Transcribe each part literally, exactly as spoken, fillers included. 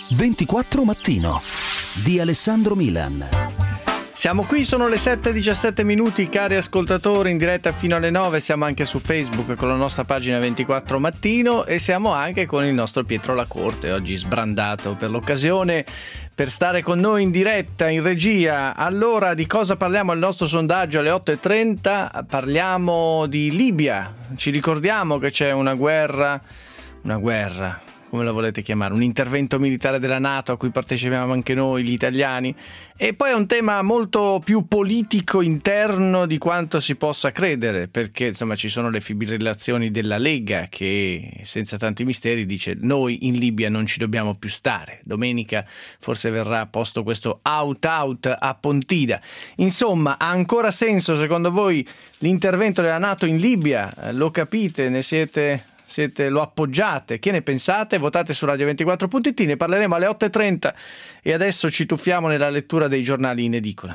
ventiquattro Mattino di Alessandro Milan. Siamo qui, sono le sette e diciassette minuti, cari ascoltatori, in diretta fino alle nove. Siamo anche su Facebook con la nostra pagina ventiquattro Mattino e siamo anche con il nostro Pietro Lacorte, oggi sbrandato per l'occasione per stare con noi in diretta, in regia. Allora, di cosa parliamo al nostro sondaggio alle otto e trenta? Parliamo di Libia. Ci ricordiamo che c'è una guerra, una guerra... come la volete chiamare, un intervento militare della NATO a cui partecipiamo anche noi, gli italiani, e poi è un tema molto più politico interno di quanto si possa credere, perché insomma ci sono le fibrillazioni della Lega che senza tanti misteri dice noi in Libia non ci dobbiamo più stare. Domenica forse verrà posto questo out out a Pontida. Insomma, ha ancora senso secondo voi l'intervento della NATO in Libia? Lo capite? Ne siete... Siete, lo appoggiate? Che ne pensate? Votate su radio ventiquattro punto it, ne parleremo alle otto e trenta e adesso ci tuffiamo nella lettura dei giornali in edicola.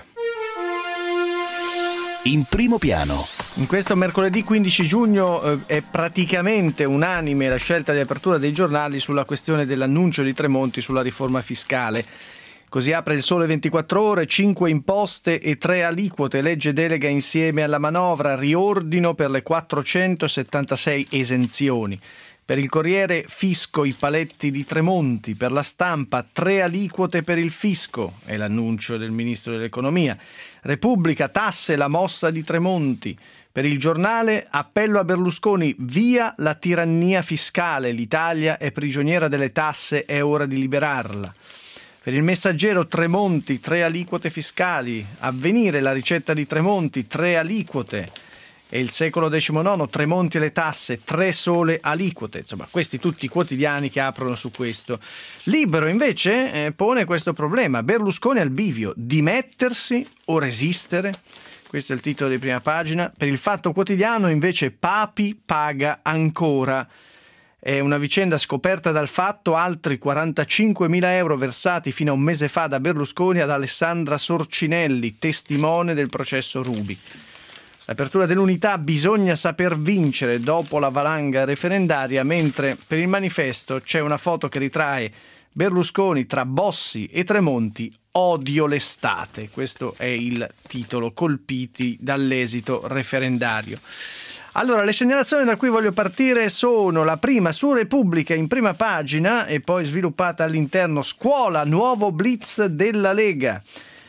In primo piano. In questo mercoledì quindici giugno eh, è praticamente unanime la scelta di apertura dei giornali sulla questione dell'annuncio di Tremonti sulla riforma fiscale. Così apre il Sole ventiquattro Ore, cinque imposte e tre aliquote, legge delega insieme alla manovra, riordino per le quattrocentosettantasei esenzioni. Per il Corriere, fisco, i paletti di Tremonti. Per la Stampa, tre aliquote per il fisco, è l'annuncio del Ministro dell'Economia. Repubblica, tasse, la mossa di Tremonti. Per il Giornale, appello a Berlusconi, via la tirannia fiscale, l'Italia è prigioniera delle tasse, è ora di liberarla. Per il Messaggero, Tremonti, tre aliquote fiscali. Avvenire, la ricetta di Tremonti, tre aliquote. E il Secolo diciannove, Tremonti e le tasse, tre sole aliquote. Insomma, questi tutti i quotidiani che aprono su questo. Libero invece eh, pone questo problema. Berlusconi al bivio, dimettersi o resistere? Questo è il titolo di prima pagina. Per il Fatto Quotidiano invece Papi paga ancora. È una vicenda scoperta dal Fatto, altri quarantacinquemila euro versati fino a un mese fa da Berlusconi ad Alessandra Sorcinelli, testimone del processo Ruby. L'apertura dell'Unità, bisogna saper vincere dopo la valanga referendaria, mentre per il Manifesto c'è una foto che ritrae Berlusconi tra Bossi e Tremonti, odio l'estate. Questo è il titolo, colpiti dall'esito referendario. Allora, le segnalazioni da cui voglio partire sono la prima su Repubblica in prima pagina e poi sviluppata all'interno. Scuola, nuovo blitz della Lega.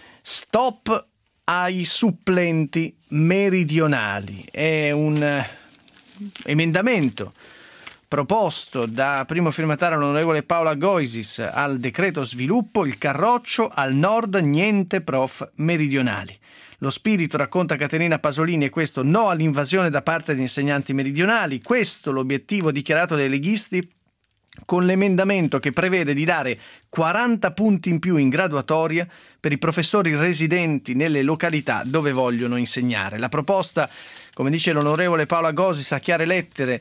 Stop ai supplenti meridionali. È un emendamento proposto da primo firmatario l'onorevole Paola Goisis al decreto sviluppo, il Carroccio, al nord niente prof meridionali. Lo spirito, racconta Caterina Pasolini, è questo: no all'invasione da parte di insegnanti meridionali. Questo l'obiettivo dichiarato dai leghisti con l'emendamento che prevede di dare quaranta punti in più in graduatoria per i professori residenti nelle località dove vogliono insegnare. La proposta, come dice l'onorevole Paola Goisis a chiare lettere,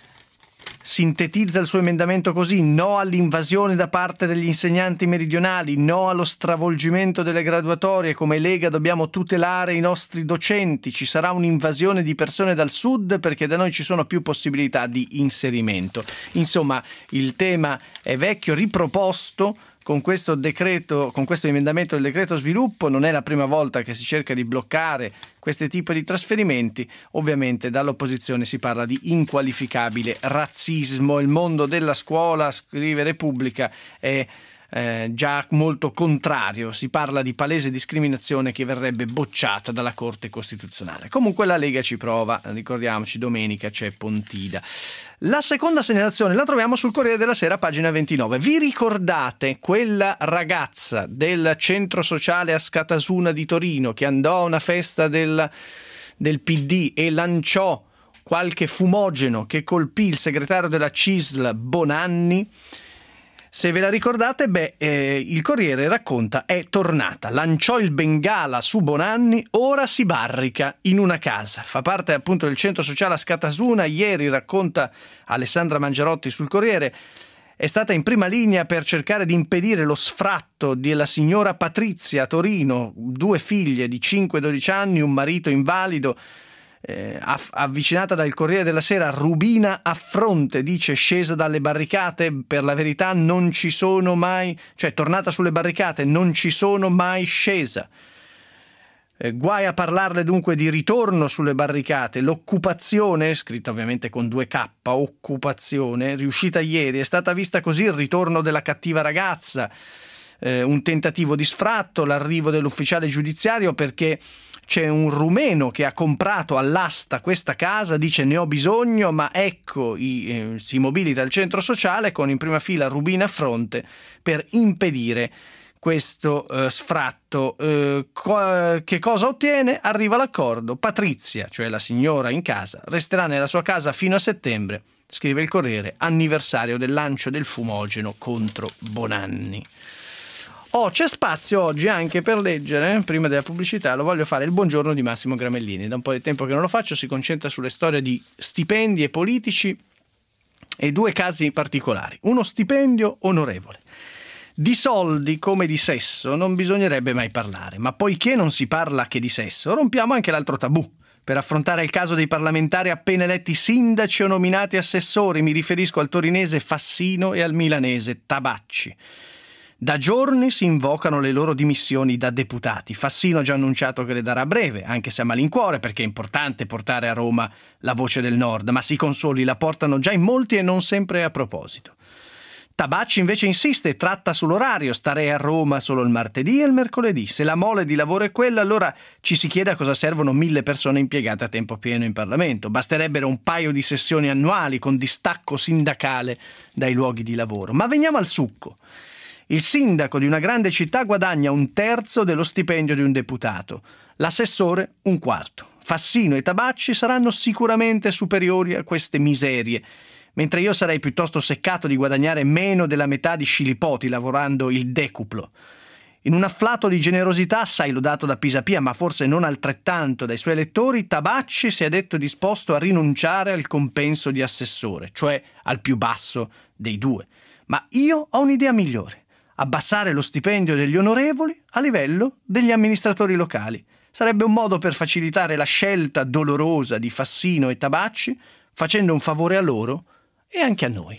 sintetizza il suo emendamento così: no all'invasione da parte degli insegnanti meridionali, no allo stravolgimento delle graduatorie. Come Lega dobbiamo tutelare i nostri docenti, ci sarà un'invasione di persone dal sud perché da noi ci sono più possibilità di inserimento. Insomma, il tema è vecchio, riproposto con questo decreto, con questo emendamento del decreto sviluppo. Non è la prima volta che si cerca di bloccare questi tipi di trasferimenti. Ovviamente dall'opposizione si parla di inqualificabile razzismo. Il mondo della scuola, scrive Repubblica, è eh, già molto contrario. Si parla di palese discriminazione che verrebbe bocciata dalla Corte Costituzionale. Comunque la Lega ci prova, ricordiamoci, domenica c'è Pontida. La seconda segnalazione la troviamo sul Corriere della Sera, pagina ventinove. Vi ricordate quella ragazza del centro sociale a Scatasuna di Torino che andò a una festa del, del P D e lanciò qualche fumogeno che colpì il segretario della C I S L Bonanni? Se ve la ricordate, beh, eh, il Corriere racconta è tornata, lanciò il bengala su Bonanni, ora si barrica in una casa. Fa parte appunto del centro sociale a Scatasuna. Ieri, racconta Alessandra Mangiarotti sul Corriere, è stata in prima linea per cercare di impedire lo sfratto della signora Patrizia a Torino, due figlie di cinque e dodici anni, un marito invalido. Eh, avvicinata dal Corriere della Sera, Rubina a fronte, dice, scesa dalle barricate, per la verità non ci sono mai, cioè tornata sulle barricate, non ci sono mai scesa. Eh, guai a parlarle dunque di ritorno sulle barricate. L'occupazione, scritta ovviamente con due K, occupazione, riuscita ieri, è stata vista così il ritorno della cattiva ragazza, eh, un tentativo di sfratto, l'arrivo dell'ufficiale giudiziario perché c'è un rumeno che ha comprato all'asta questa casa, dice ne ho bisogno, ma ecco i, eh, si mobilita il centro sociale con in prima fila Rubina a fronte per impedire questo eh, sfratto. Eh, co- che cosa ottiene? Arriva l'accordo. Patrizia, cioè la signora in casa, resterà nella sua casa fino a settembre, scrive il Corriere, anniversario del lancio del fumogeno contro Bonanni. Oh, c'è spazio oggi anche per leggere, prima della pubblicità, lo voglio fare, il buongiorno di Massimo Gramellini. Da un po' di tempo che non lo faccio, si concentra sulle storie di stipendi e politici e due casi particolari. Uno stipendio onorevole. Di soldi come di sesso non bisognerebbe mai parlare, ma poiché non si parla che di sesso, rompiamo anche l'altro tabù. Per affrontare il caso dei parlamentari appena eletti sindaci o nominati assessori, mi riferisco al torinese Fassino e al milanese Tabacci. Da giorni si invocano le loro dimissioni da deputati. Fassino ha già annunciato che le darà a breve, anche se a malincuore, perché è importante portare a Roma la voce del Nord, ma si consoli, la portano già in molti e non sempre a proposito. Tabacci invece insiste e tratta sull'orario, starei a Roma solo il martedì e il mercoledì. Se la mole di lavoro è quella, allora ci si chiede a cosa servono mille persone impiegate a tempo pieno in Parlamento. Basterebbero un paio di sessioni annuali con distacco sindacale dai luoghi di lavoro. Ma veniamo al succo. Il sindaco di una grande città guadagna un terzo dello stipendio di un deputato, l'assessore un quarto. Fassino e Tabacci saranno sicuramente superiori a queste miserie, mentre io sarei piuttosto seccato di guadagnare meno della metà di Scilipoti lavorando il decuplo. In un afflato di generosità assai lodato da Pisapia, ma forse non altrettanto dai suoi elettori, Tabacci si è detto disposto a rinunciare al compenso di assessore, cioè al più basso dei due. Ma io ho un'idea migliore. Abbassare lo stipendio degli onorevoli a livello degli amministratori locali. Sarebbe un modo per facilitare la scelta dolorosa di Fassino e Tabacci, facendo un favore a loro e anche a noi.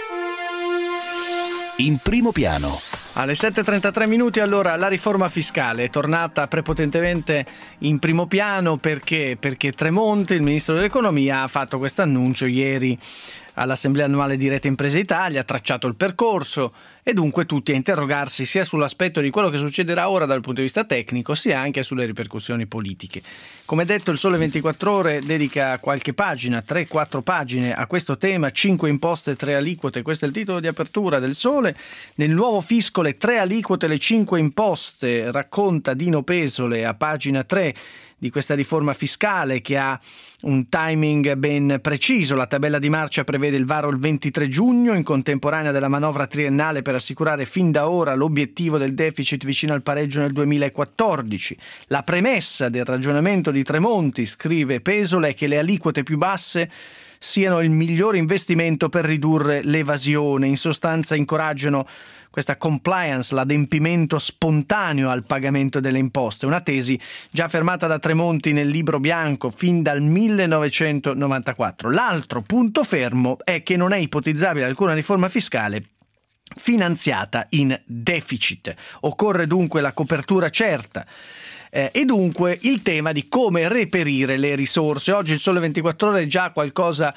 In primo piano. Alle sette e trentatré minuti, allora, la riforma fiscale è tornata prepotentemente in primo piano perché, perché Tremonti, il ministro dell'economia, ha fatto questo annuncio ieri all'Assemblea annuale di Rete Imprese Italia, ha tracciato il percorso e dunque tutti a interrogarsi sia sull'aspetto di quello che succederà ora dal punto di vista tecnico, sia anche sulle ripercussioni politiche. Come detto, il Sole ventiquattro Ore dedica qualche pagina, tre quattro pagine a questo tema, cinque imposte, tre aliquote, questo è il titolo di apertura del Sole. Nel nuovo fisco le tre aliquote, le cinque imposte, racconta Dino Pesole a pagina tre di questa riforma fiscale che ha un timing ben preciso. La tabella di marcia prevede il varo il ventitré giugno, in contemporanea della manovra triennale, per assicurare fin da ora l'obiettivo del deficit vicino al pareggio nel duemilaquattordici. La premessa del ragionamento di Tremonti, scrive Pesole, è che le aliquote più basse siano il migliore investimento per ridurre l'evasione. In sostanza incoraggiano questa compliance, l'adempimento spontaneo al pagamento delle imposte, una tesi già affermata da Tremonti nel libro bianco fin dal millenovecentonovantaquattro. L'altro punto fermo è che non è ipotizzabile alcuna riforma fiscale finanziata in deficit. Occorre dunque la copertura certa. Eh, e dunque il tema di come reperire le risorse. Oggi il Sole ventiquattro Ore già qualcosa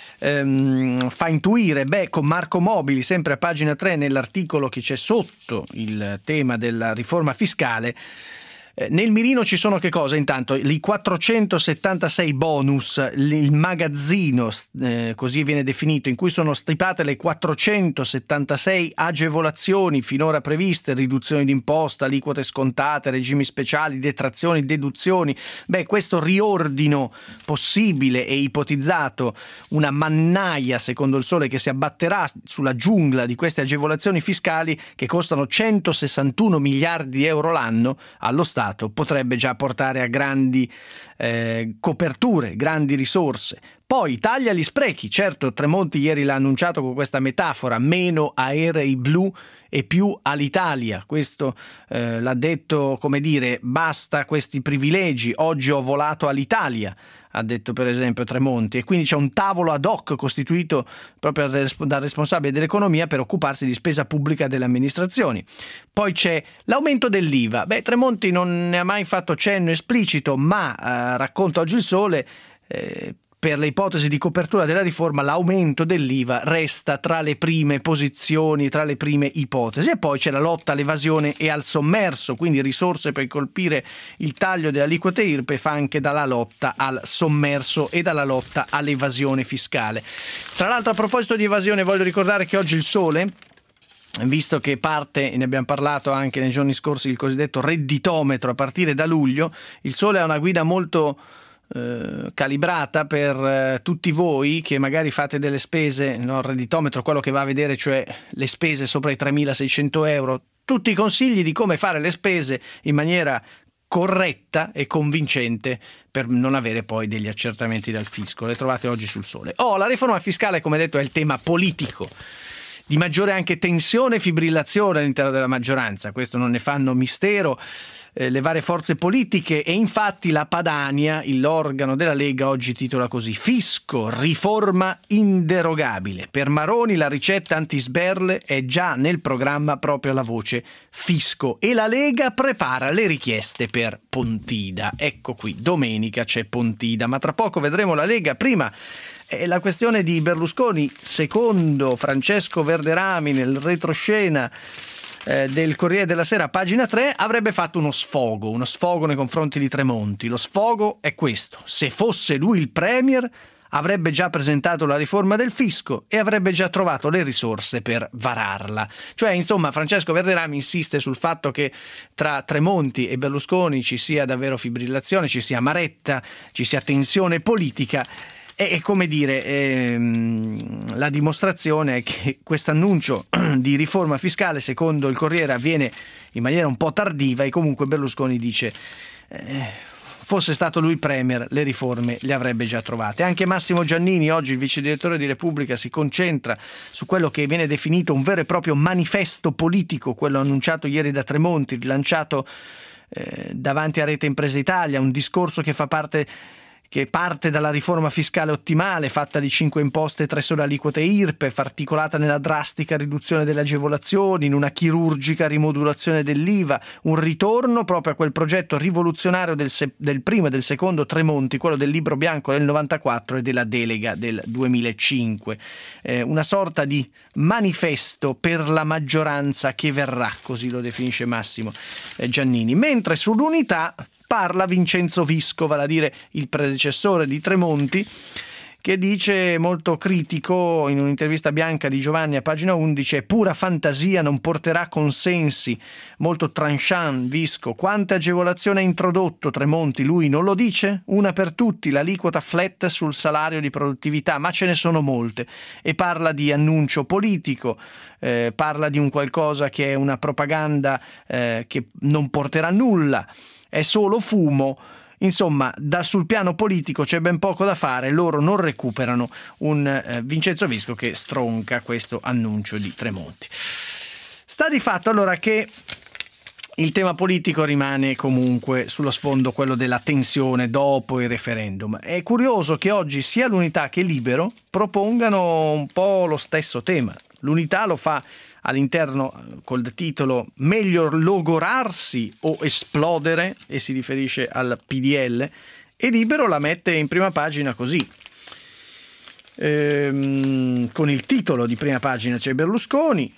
ehm, fa intuire, beh, con Marco Mobili, sempre a pagina tre, nell'articolo che c'è sotto il tema della riforma fiscale. Eh, nel mirino ci sono che cosa? Intanto i quattrocentosettantasei bonus, il magazzino, eh, così viene definito, in cui sono stipate le quattrocentosettantasei agevolazioni finora previste, riduzioni d'imposta, aliquote scontate, regimi speciali, detrazioni, deduzioni. Beh, questo riordino possibile e ipotizzato, una mannaia, secondo il Sole, che si abbatterà sulla giungla di queste agevolazioni fiscali che costano centosessantuno miliardi di euro l'anno allo Stato, potrebbe già portare a grandi eh, coperture, grandi risorse. Poi taglia gli sprechi. Certo, Tremonti ieri l'ha annunciato con questa metafora: meno aerei blu e più all'Italia. Questo eh, l'ha detto, come dire, basta questi privilegi. Oggi ho volato all'Italia. ha detto per esempio Tremonti, e quindi c'è un tavolo ad hoc costituito proprio dal responsabile dell'economia per occuparsi di spesa pubblica delle amministrazioni. Poi c'è l'aumento dell'I V A. Beh, Tremonti non ne ha mai fatto cenno esplicito, ma eh, racconta oggi il Sole, eh, per le ipotesi di copertura della riforma l'aumento dell'I V A resta tra le prime posizioni, tra le prime ipotesi. E poi c'è la lotta all'evasione e al sommerso, quindi risorse per colpire il taglio delle aliquote I R P E F anche dalla lotta al sommerso e dalla lotta all'evasione fiscale. Tra l'altro, a proposito di evasione, voglio ricordare che oggi il Sole, visto che parte, ne abbiamo parlato anche nei giorni scorsi, il cosiddetto redditometro a partire da luglio, il Sole ha una guida molto Eh, calibrata per eh, tutti voi che magari fate delle spese, no, il redditometro, quello che va a vedere cioè le spese sopra i tremilaseicento euro, tutti i consigli di come fare le spese in maniera corretta e convincente per non avere poi degli accertamenti dal fisco. Le trovate oggi sul Sole. Oh, la riforma fiscale, come detto, è il tema politico di maggiore anche tensione e fibrillazione all'interno della maggioranza, questo non ne fanno mistero eh, le varie forze politiche, e infatti la Padania, l'organo della Lega, oggi titola così: fisco, riforma inderogabile. Per Maroni la ricetta antisberle è già nel programma proprio la voce fisco, e la Lega prepara le richieste per Pontida. Ecco qui, domenica c'è Pontida, ma tra poco vedremo la Lega. Prima è la questione di Berlusconi. Secondo Francesco Verderami, nel retroscena eh, del Corriere della Sera, pagina tre, avrebbe fatto uno sfogo, uno sfogo nei confronti di Tremonti. Lo sfogo è questo: se fosse lui il premier avrebbe già presentato la riforma del fisco e avrebbe già trovato le risorse per vararla. Cioè, insomma, Francesco Verderami insiste sul fatto che tra Tremonti e Berlusconi ci sia davvero fibrillazione, ci sia amaretta, ci sia tensione politica. E come dire, ehm, la dimostrazione è che questo annuncio di riforma fiscale, secondo il Corriere, avviene in maniera un po' tardiva, e comunque Berlusconi dice eh, fosse stato lui premier le riforme le avrebbe già trovate. Anche Massimo Giannini, oggi il vice direttore di Repubblica, si concentra su quello che viene definito un vero e proprio manifesto politico, quello annunciato ieri da Tremonti, rilanciato eh, davanti a Rete Impresa Italia, un discorso che fa parte che parte dalla riforma fiscale ottimale, fatta di cinque imposte e tre sole aliquote I R P E F, articolata nella drastica riduzione delle agevolazioni, in una chirurgica rimodulazione dell'I V A, un ritorno proprio a quel progetto rivoluzionario del, se- del primo e del secondo Tremonti, quello del libro bianco del novantaquattro e della delega del duemilacinque. Eh, una sorta di manifesto per la maggioranza che verrà, così lo definisce Massimo eh, Giannini. Mentre sull'unità parla Vincenzo Visco, vale a dire il predecessore di Tremonti, che dice, molto critico, in un'intervista a Bianca di Giovanni a pagina undici: è pura fantasia, non porterà consensi. Molto tranchant Visco: quante agevolazioni ha introdotto Tremonti? Lui non lo dice? Una per tutti, l'aliquota flat sul salario di produttività, ma ce ne sono molte. E parla di annuncio politico, eh, parla di un qualcosa che è una propaganda eh, che non porterà nulla, è solo fumo. Insomma, da sul piano politico c'è ben poco da fare, loro non recuperano un eh, Vincenzo Visco che stronca questo annuncio di Tremonti. Sta di fatto allora che il tema politico rimane comunque sullo sfondo, quello della tensione dopo il referendum. È curioso che oggi sia l'Unità che Libero propongano un po' lo stesso tema. L'Unità lo fa all'interno col titolo "Meglio logorarsi o esplodere", e si riferisce al P D L, e Libero la mette in prima pagina così, ehm, con il titolo di prima pagina c'è Berlusconi: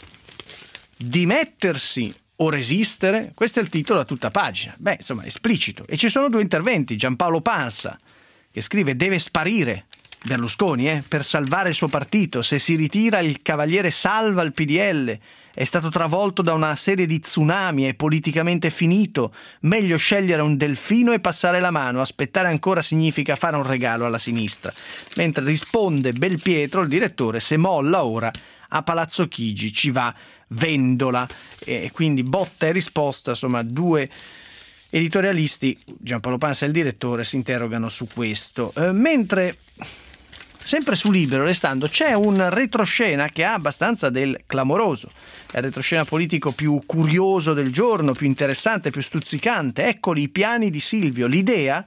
dimettersi o resistere. Questo è il titolo a tutta pagina. Beh, insomma, esplicito. E ci sono due interventi. Giampaolo Pansa, che scrive: deve sparire Berlusconi eh, per salvare il suo partito. Se si ritira il cavaliere salva il P D L. È stato travolto da una serie di tsunami, è politicamente finito. Meglio scegliere un delfino e passare la mano. Aspettare ancora significa fare un regalo alla sinistra. Mentre risponde Belpietro, il direttore: se molla ora a Palazzo Chigi ci va Vendola. E quindi botta e risposta, insomma, due editorialisti, Giampaolo Pansa e il direttore, si interrogano su questo. Eh, mentre sempre su Libero, restando, c'è un retroscena che ha abbastanza del clamoroso. È il retroscena politico più curioso del giorno, più interessante, più stuzzicante. Eccoli i piani di Silvio, l'idea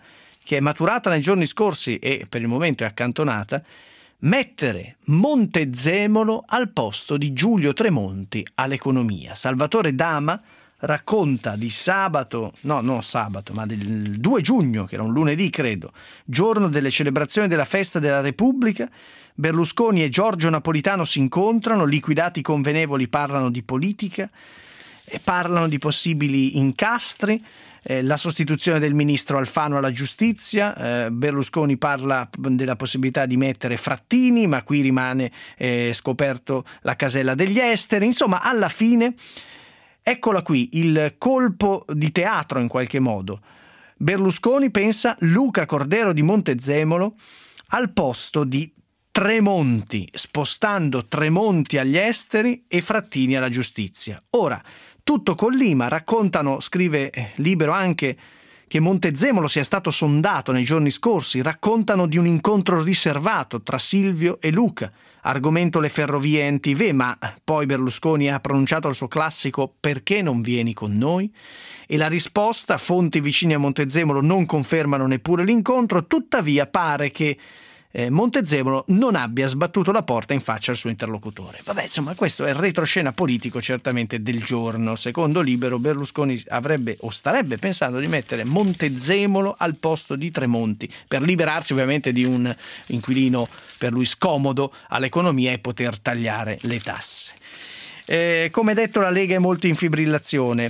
che è maturata nei giorni scorsi e per il momento è accantonata, mettere Montezemolo al posto di Giulio Tremonti all'economia. Salvatore Dama racconta di sabato, no, non sabato, ma del due giugno, che era un lunedì credo, giorno delle celebrazioni della festa della Repubblica. Berlusconi e Giorgio Napolitano si incontrano, liquidati i convenevoli parlano di politica e parlano di possibili incastri, eh, la sostituzione del ministro Alfano alla giustizia. eh, Berlusconi parla della possibilità di mettere Frattini, ma qui rimane eh, scoperto la casella degli esteri. Insomma, alla fine eccola qui, il colpo di teatro in qualche modo. Berlusconi pensa Luca Cordero di Montezemolo al posto di Tremonti, spostando Tremonti agli esteri e Frattini alla giustizia. Ora, tutto collima, raccontano, scrive Libero anche, che Montezemolo sia stato sondato nei giorni scorsi, raccontano di un incontro riservato tra Silvio e Luca. Argomento le ferrovie N T V, ma poi Berlusconi ha pronunciato il suo classico «Perché non vieni con noi?» E la risposta, fonti vicine a Montezemolo non confermano neppure l'incontro, tuttavia pare che eh, Montezemolo non abbia sbattuto la porta in faccia al suo interlocutore. Vabbè, insomma, questo è il retroscena politico certamente del giorno. Secondo Libero, Berlusconi avrebbe o starebbe pensando di mettere Montezemolo al posto di Tremonti, per liberarsi ovviamente di un inquilino per lui scomodo all'economia e poter tagliare le tasse. Eh, come detto, la Lega è molto in fibrillazione.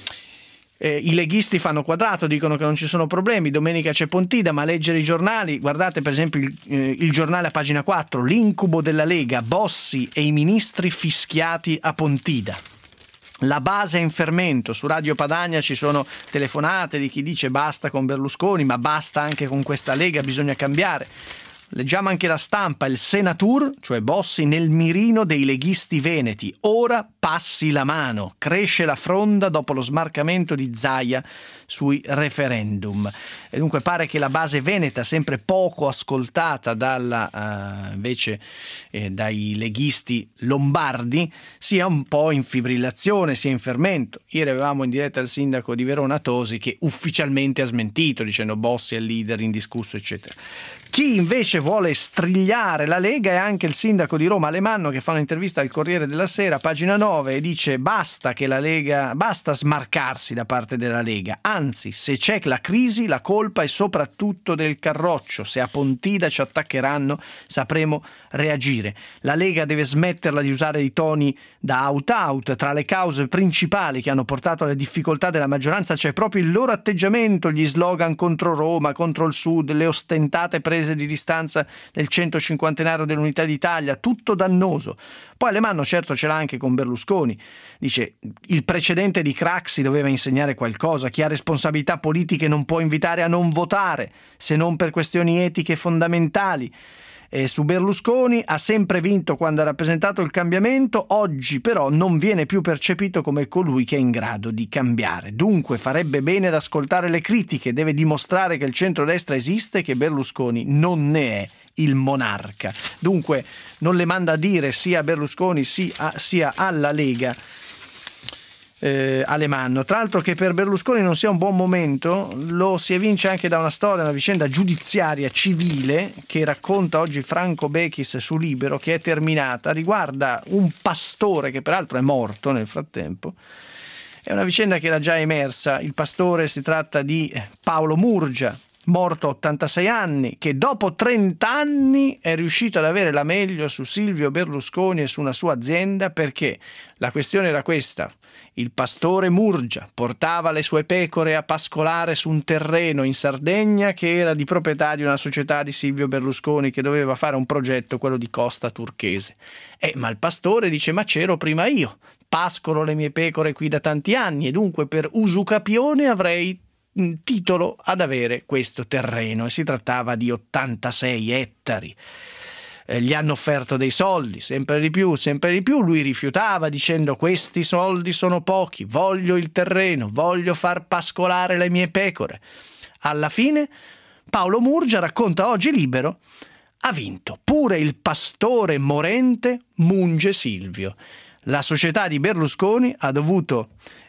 Eh, I leghisti fanno quadrato, dicono che non ci sono problemi. Domenica c'è Pontida, ma a leggere i giornali, guardate per esempio il, eh, il giornale a pagina quattro, l'incubo della Lega, Bossi e i ministri fischiati a Pontida. La base è in fermento. Su Radio Padania ci sono telefonate di chi dice basta con Berlusconi, ma basta anche con questa Lega, bisogna cambiare. Leggiamo anche la Stampa, il Senatur, cioè Bossi, nel mirino dei leghisti veneti. Ora passi la mano, cresce la fronda dopo lo smarcamento di Zaia sui referendum. E dunque pare che la base veneta, sempre poco ascoltata dalla, uh, invece eh, dai leghisti lombardi, sia un po' in fibrillazione, sia in fermento. Ieri avevamo in diretta il sindaco di Verona Tosi che ufficialmente ha smentito dicendo Bossi è il leader indiscusso eccetera. Chi invece vuole strigliare la Lega è anche il sindaco di Roma Alemanno, che fa un'intervista al Corriere della Sera, pagina nove, e dice basta che la Lega, basta smarcarsi da parte della Lega, anzi se c'è la crisi la colpa è soprattutto del Carroccio, se a Pontida ci attaccheranno sapremo reagire. La Lega deve smetterla di usare i toni da out-out. Tra le cause principali che hanno portato alle difficoltà della maggioranza c'è proprio il loro atteggiamento, gli slogan contro Roma, contro il Sud, le ostentate prese di distanza nel centocinquantenario dell'Unità d'Italia, tutto dannoso. Poi Alemanno certo ce l'ha anche con Berlusconi, dice il precedente di Craxi doveva insegnare qualcosa, chi ha responsabilità politiche non può invitare a non votare se non per questioni etiche fondamentali. E su Berlusconi ha sempre vinto quando ha rappresentato il cambiamento, oggi però non viene più percepito come colui che è in grado di cambiare. Dunque farebbe bene ad ascoltare le critiche, deve dimostrare che il centrodestra esiste e che Berlusconi non ne è il monarca. Dunque non le manda a dire sia a Berlusconi sia alla Lega. Eh, Alemanno. Tra l'altro che per Berlusconi non sia un buon momento lo si evince anche da una storia, una vicenda giudiziaria civile che racconta oggi Franco Bechis su Libero, che è terminata, riguarda un pastore che peraltro è morto nel frattempo. È una vicenda che era già emersa. Il pastore, si tratta di Paolo Murgia, morto a ottantasei anni, che dopo trenta anni è riuscito ad avere la meglio su Silvio Berlusconi e su una sua azienda, perché la questione era questa: il pastore Murgia portava le sue pecore a pascolare su un terreno in Sardegna che era di proprietà di una società di Silvio Berlusconi che doveva fare un progetto, quello di Costa Turchese. Eh, ma il pastore dice: ma c'ero prima io, pascolo le mie pecore qui da tanti anni e dunque per usucapione avrei titolo ad avere questo terreno. E si trattava di ottantasei ettari. Eh, gli hanno offerto dei soldi, sempre di più, sempre di più. Lui rifiutava dicendo: questi soldi sono pochi, voglio il terreno, voglio far pascolare le mie pecore. Alla fine Paolo Murgia, racconta oggi Libero, ha vinto. Pure il pastore morente munge Silvio. La società di Berlusconi ha dovuto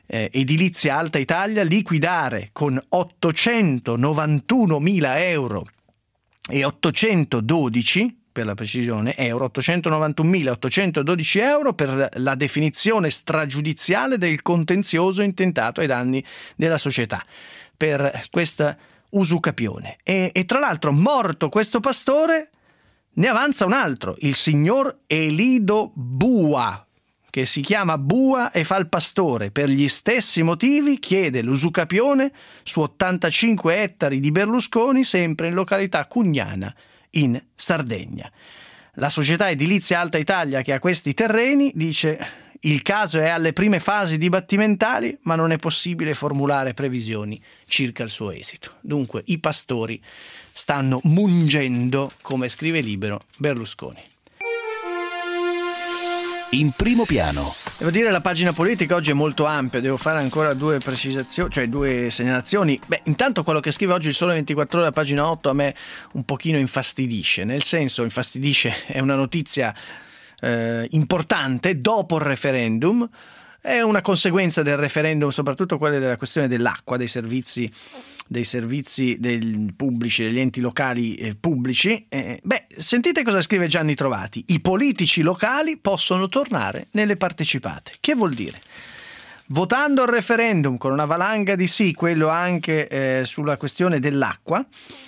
eh, Edilizia Alta Italia, liquidare con ottocentonovantunomila euro e ottocentododici, per la precisione, euro, ottocentonovantunomilaottocentododici euro per la definizione stragiudiziale del contenzioso intentato ai danni della società per questa usucapione. E, e tra l'altro, morto questo pastore, ne avanza un altro, il signor Elido Bua, che si chiama Bua e fa il pastore. Per gli stessi motivi chiede l'usucapione su ottantacinque ettari di Berlusconi, sempre in località Cugnana, in Sardegna. La società Edilizia Alta Italia, che ha questi terreni, dice: il caso è alle prime fasi dibattimentali, ma non è possibile formulare previsioni circa il suo esito. Dunque i pastori stanno mungendo, come scrive Libero, Berlusconi. In primo piano. Devo dire, la pagina politica oggi è molto ampia, devo fare ancora due precisazioni, cioè due segnalazioni. Beh, intanto quello che scrive oggi il Sole ventiquattro Ore, a pagina otto, a me un pochino infastidisce, nel senso, infastidisce, è una notizia eh, importante dopo il referendum, è una conseguenza del referendum, soprattutto quella della questione dell'acqua, dei servizi dei servizi del pubblici, degli enti locali eh, pubblici. Eh, beh, sentite cosa scrive Gianni Trovati: i politici locali possono tornare nelle partecipate. Che vuol dire? Votando il referendum con una valanga di sì, quello anche eh, sulla questione dell'acqua,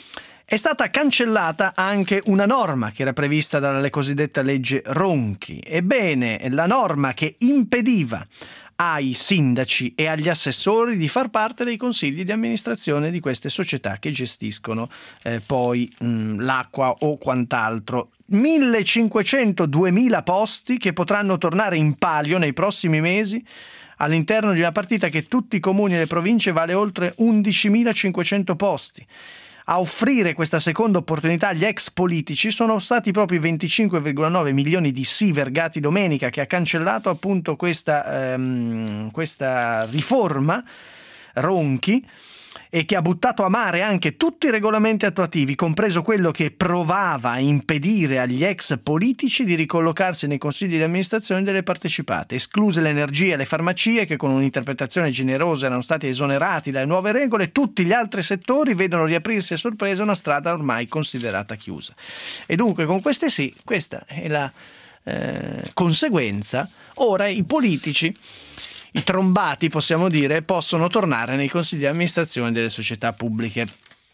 è stata cancellata anche una norma che era prevista dalla cosiddetta legge Ronchi. Ebbene, la norma che impediva ai sindaci e agli assessori di far parte dei consigli di amministrazione di queste società che gestiscono eh, poi mh, l'acqua o quant'altro. millecinquecento duemila posti che potranno tornare in palio nei prossimi mesi all'interno di una partita che tutti i comuni e le province vale oltre undicimilacinquecento posti. A offrire questa seconda opportunità agli ex politici sono stati proprio i venticinque virgola nove milioni di sì vergati domenica, che ha cancellato appunto questa, ehm, questa riforma Ronchi, e che ha buttato a mare anche tutti i regolamenti attuativi, compreso quello che provava a impedire agli ex politici di ricollocarsi nei consigli di amministrazione delle partecipate, escluse l'energia e le farmacie, che con un'interpretazione generosa erano stati esonerati dalle nuove regole. Tutti gli altri settori vedono riaprirsi a sorpresa una strada ormai considerata chiusa. E dunque con queste sì, questa è la eh, conseguenza. Ora i politici, i trombati, possiamo dire, possono tornare nei consigli di amministrazione delle società pubbliche.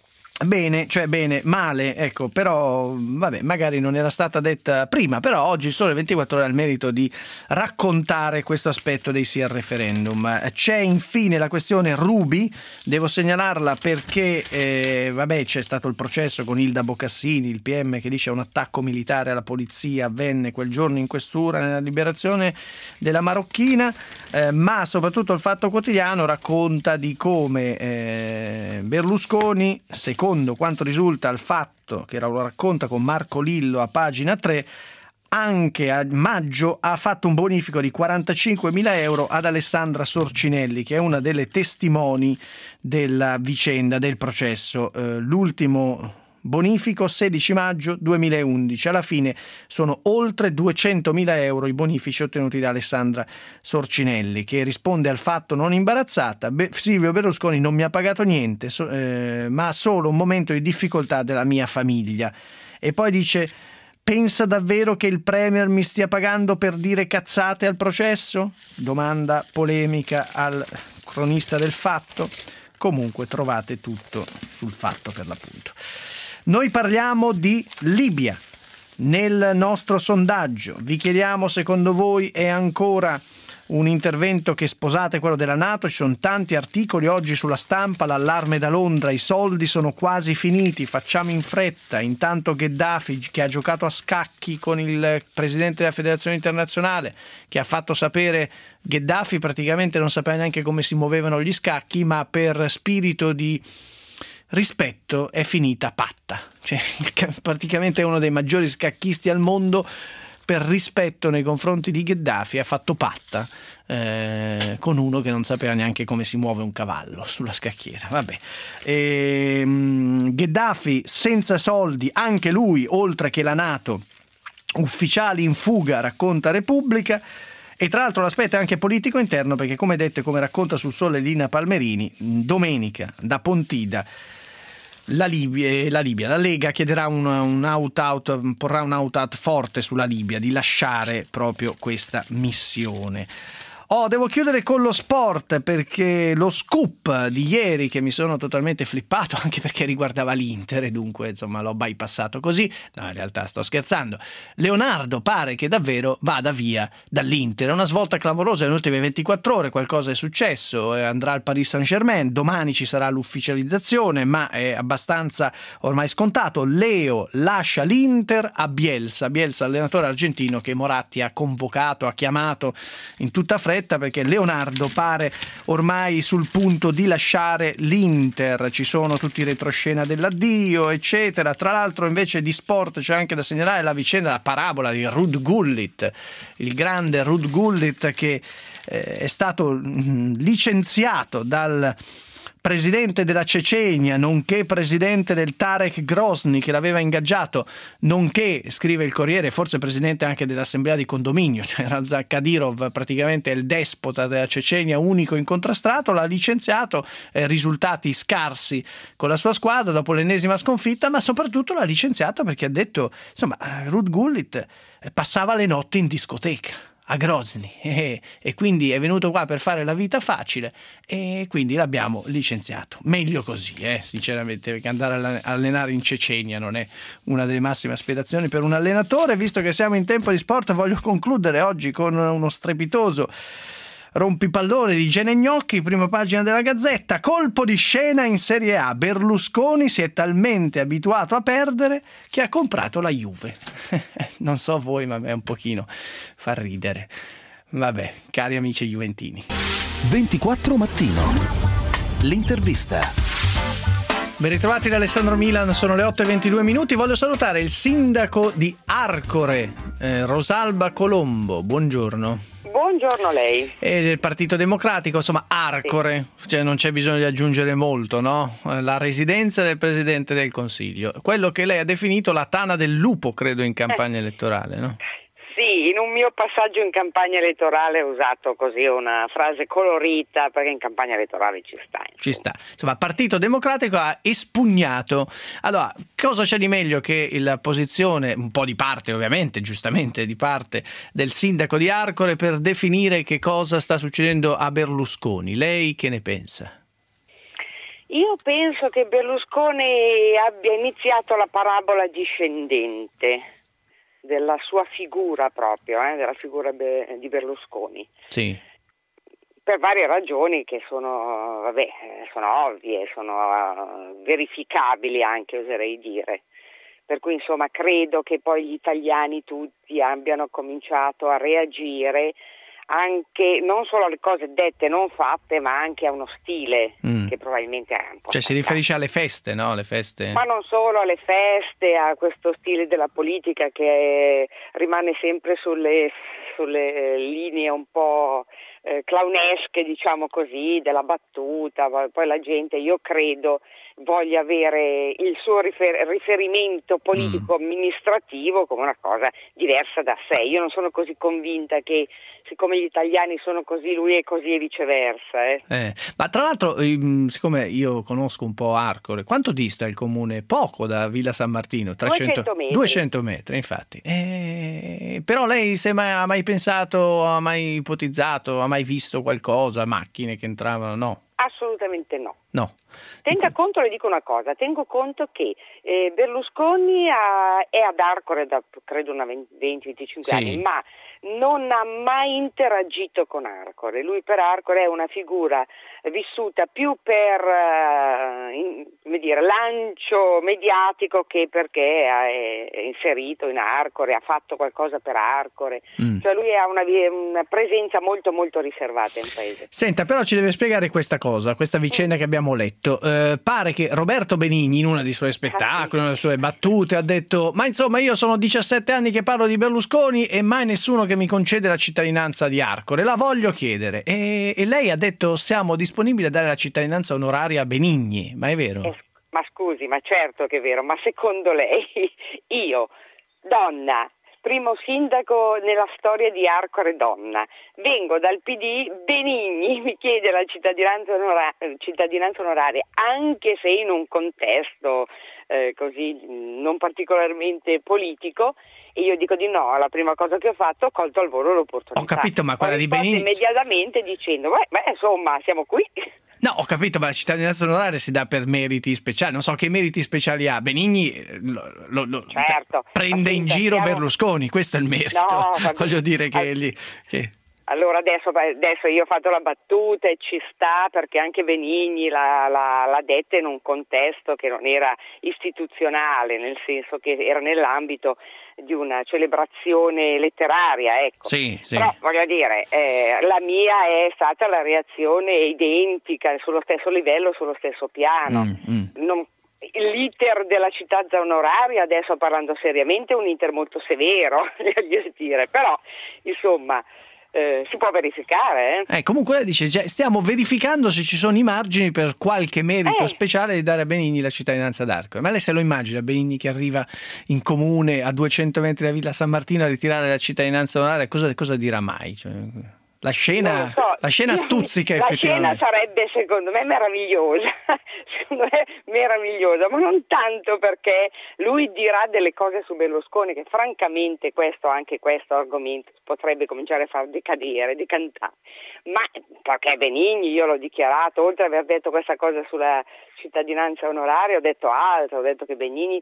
Bene, cioè bene, male, ecco, però vabbè, magari non era stata detta prima, però oggi il Sole ventiquattro Ore ha il merito di raccontare questo aspetto dei sì al referendum. C'è infine la questione Ruby, devo segnalarla perché eh, vabbè, c'è stato il processo con Ilda Boccassini, il P M, che dice un attacco militare alla polizia avvenne quel giorno in questura nella liberazione della Marocchina, eh, ma soprattutto il Fatto Quotidiano racconta di come eh, Berlusconi, secondo Secondo quanto risulta al Fatto, che lo racconta con Marco Lillo a pagina tre, anche a maggio ha fatto un bonifico di quarantacinquemila euro ad Alessandra Sorcinelli, che è una delle testimoni della vicenda, del processo. Eh, l'ultimo bonifico sedici maggio duemilaundici. Alla fine sono oltre duecentomila euro i bonifici ottenuti da Alessandra Sorcinelli, che risponde al Fatto non imbarazzata: Be- Silvio Berlusconi non mi ha pagato niente, so- eh, ma solo un momento di difficoltà della mia famiglia. E poi dice: pensa davvero che il Premier mi stia pagando per dire cazzate al processo? Domanda polemica al cronista del Fatto. Comunque trovate tutto sul Fatto, per l'appunto. Noi parliamo di Libia nel nostro sondaggio. Vi chiediamo, secondo voi è ancora un intervento che sposate, quello della NATO? Ci sono tanti articoli oggi sulla Stampa, l'allarme da Londra, i soldi sono quasi finiti, facciamo in fretta. Intanto Gheddafi, che ha giocato a scacchi con il presidente della Federazione Internazionale, che ha fatto sapere, Gheddafi praticamente non sapeva neanche come si muovevano gli scacchi, ma per spirito di rispetto è finita patta, cioè praticamente è uno dei maggiori scacchisti al mondo. Per rispetto nei confronti di Gheddafi ha fatto patta eh, con uno che non sapeva neanche come si muove un cavallo sulla scacchiera. Vabbè. E, um, Gheddafi senza soldi, anche lui, oltre che la NATO, ufficiali in fuga, racconta Repubblica. E tra l'altro l'aspetto è anche politico interno, perché come detto, come racconta sul Sole Lina Palmerini, domenica da Pontida la Libia, la, Libia, la Lega chiederà un, un out-out, porrà un out-out forte sulla Libia, di lasciare proprio questa missione. Oh, devo chiudere con lo sport, perché lo scoop di ieri, che mi sono totalmente flippato, anche perché riguardava l'Inter e dunque insomma l'ho bypassato così, no, in realtà sto scherzando. Leonardo pare che davvero vada via dall'Inter, è una svolta clamorosa nelle ultime ventiquattro ore, qualcosa è successo, andrà al Paris Saint-Germain, domani ci sarà l'ufficializzazione, ma è abbastanza ormai scontato. Leo lascia l'Inter a Bielsa, Bielsa allenatore argentino che Moratti ha convocato, ha chiamato in tutta fretta, perché Leonardo pare ormai sul punto di lasciare l'Inter. Ci sono tutti i retroscena dell'addio eccetera. Tra l'altro invece di sport c'è anche da segnalare la vicenda, la parabola di Ruud Gullit, il grande Ruud Gullit che eh, è stato mh, licenziato dal presidente della Cecenia, nonché presidente del Tarek Grozny che l'aveva ingaggiato, nonché, scrive il Corriere, forse presidente anche dell'assemblea di condominio, cioè Razak Kadyrov praticamente è il despota della Cecenia, unico incontrastato, l'ha licenziato, eh, risultati scarsi con la sua squadra dopo l'ennesima sconfitta, ma soprattutto l'ha licenziato perché ha detto, insomma, Ruud Gullit passava le notti in discoteca a Grozny e, e quindi è venuto qua per fare la vita facile e quindi l'abbiamo licenziato. Meglio così, eh, sinceramente, perché andare a allenare in Cecenia non è una delle massime aspirazioni per un allenatore. Visto che siamo in tempo di sport, voglio concludere oggi con uno strepitoso rompipallone di Gene Gnocchi, prima pagina della Gazzetta. Colpo di scena in Serie A, Berlusconi si è talmente abituato a perdere che ha comprato la Juve. Non so voi, ma a me un pochino fa ridere. Vabbè, cari amici juventini. ventiquattro Mattino, l'intervista. Ben ritrovati da Alessandro Milan, sono le otto e ventidue minuti. Voglio salutare il sindaco di Arcore, eh, Rosalba Colombo. Buongiorno. Buongiorno a lei. E del Partito Democratico, insomma, Arcore, sì. Cioè non c'è bisogno di aggiungere molto, no? La residenza del Presidente del Consiglio, quello che lei ha definito la tana del lupo, credo, in campagna eh. elettorale, no? Sì, in un mio passaggio in campagna elettorale ho usato così una frase colorita, perché in campagna elettorale ci sta. Insomma. Ci sta. Insomma, il Partito Democratico ha espugnato. Allora, cosa c'è di meglio che la posizione, un po' di parte ovviamente, giustamente di parte, del sindaco di Arcore per definire che cosa sta succedendo a Berlusconi? Lei che ne pensa? Io penso che Berlusconi abbia iniziato la parabola discendente della sua figura proprio, eh, della figura be- di Berlusconi. Sì. Per varie ragioni che sono, vabbè, sono ovvie, sono uh, verificabili anche, oserei dire. Per cui insomma credo che poi gli italiani tutti abbiano cominciato a reagire anche non solo alle cose dette e non fatte, ma anche a uno stile mm. che probabilmente è un po'. Cioè si riferisce alle feste, no? Le feste. Ma non solo alle feste, a questo stile della politica che rimane sempre sulle, sulle linee un po' eh, clownesche, diciamo così, della battuta. Poi la gente, io credo, voglia avere il suo rifer- riferimento politico-amministrativo come una cosa diversa da sé. Io non sono così convinta che siccome gli italiani sono così, lui è così e viceversa. Eh. Eh, ma tra l'altro, siccome io conosco un po' Arcore, quanto dista il comune? Poco da Villa San Martino? trecento duecento metri. duecento metri, infatti. Eh, però lei se mai, ha mai pensato, ha mai ipotizzato, ha mai visto qualcosa, macchine che entravano? No. Assolutamente no. No. Tenga dico... conto, le dico una cosa, tengo conto che eh, Berlusconi ha, è ad Arcore da credo una venti venticinque sì. anni, ma non ha mai interagito con Arcore. Lui per Arcore è una figura vissuta più per uh, in, come dire, lancio mediatico che perché è, è inserito in Arcore, ha fatto qualcosa per Arcore. Mm. Cioè lui ha una, una presenza molto molto riservata in paese. Senta, però ci deve spiegare questa cosa, questa vicenda mm. che abbiamo letto. Eh, pare che Roberto Benigni in una dei suoi spettacoli, una delle sue battute, ha detto: ma insomma io sono diciassette anni che parlo di Berlusconi e mai nessuno che mi concede la cittadinanza di Arcore, la voglio chiedere. E, e lei ha detto: siamo disponibili a dare la cittadinanza onoraria a Benigni, ma è vero? Eh, ma scusi, ma certo che è vero, ma secondo lei io, donna, primo sindaco nella storia di Arcore Donna. Vengo dal P D, Benigni mi chiede la cittadinanza, onora- cittadinanza onoraria, anche se in un contesto eh, così non particolarmente politico, e io dico di no. La prima cosa che ho fatto, ho colto al volo l'opportunità. Ho capito, ma quella ho di Benigni immediatamente dicendo, beh, beh, insomma, siamo qui. No, ho capito, ma la cittadinanza onoraria si dà per meriti speciali. Non so che meriti speciali ha. Benigni lo, lo, lo certo, prende in giro siamo... Berlusconi, questo è il merito. No, voglio dire che... Gli, che... Allora adesso, adesso io ho fatto la battuta e ci sta, perché anche Benigni l'ha, l'ha, l'ha detta in un contesto che non era istituzionale, nel senso che era nell'ambito di una celebrazione letteraria, ecco. Sì, sì. Però voglio dire, eh, la mia è stata la reazione identica, sullo stesso livello, sullo stesso piano. Mm, mm. Non, l'iter della cittadinanza onoraria, adesso parlando seriamente, è un iter molto severo, voglio dire, però insomma eh, si può verificare. Eh. Eh, comunque lei dice, cioè, stiamo verificando se ci sono i margini per qualche merito eh. speciale di dare a Benigni la cittadinanza d'Arcore. Ma lei se lo immagina, Benigni che arriva in comune a duecento metri da Villa San Martino a ritirare la cittadinanza onoraria, cosa, cosa dirà mai? Cioè, la scena, so. la scena stuzzica la effettivamente. La scena sarebbe secondo me meravigliosa, secondo me meravigliosa, ma non tanto perché lui dirà delle cose su Berlusconi che francamente questo, anche questo argomento potrebbe cominciare a far decadere, decantare, ma perché Benigni, io l'ho dichiarato, oltre ad aver detto questa cosa sulla cittadinanza onoraria, ho detto altro, ho detto che Benigni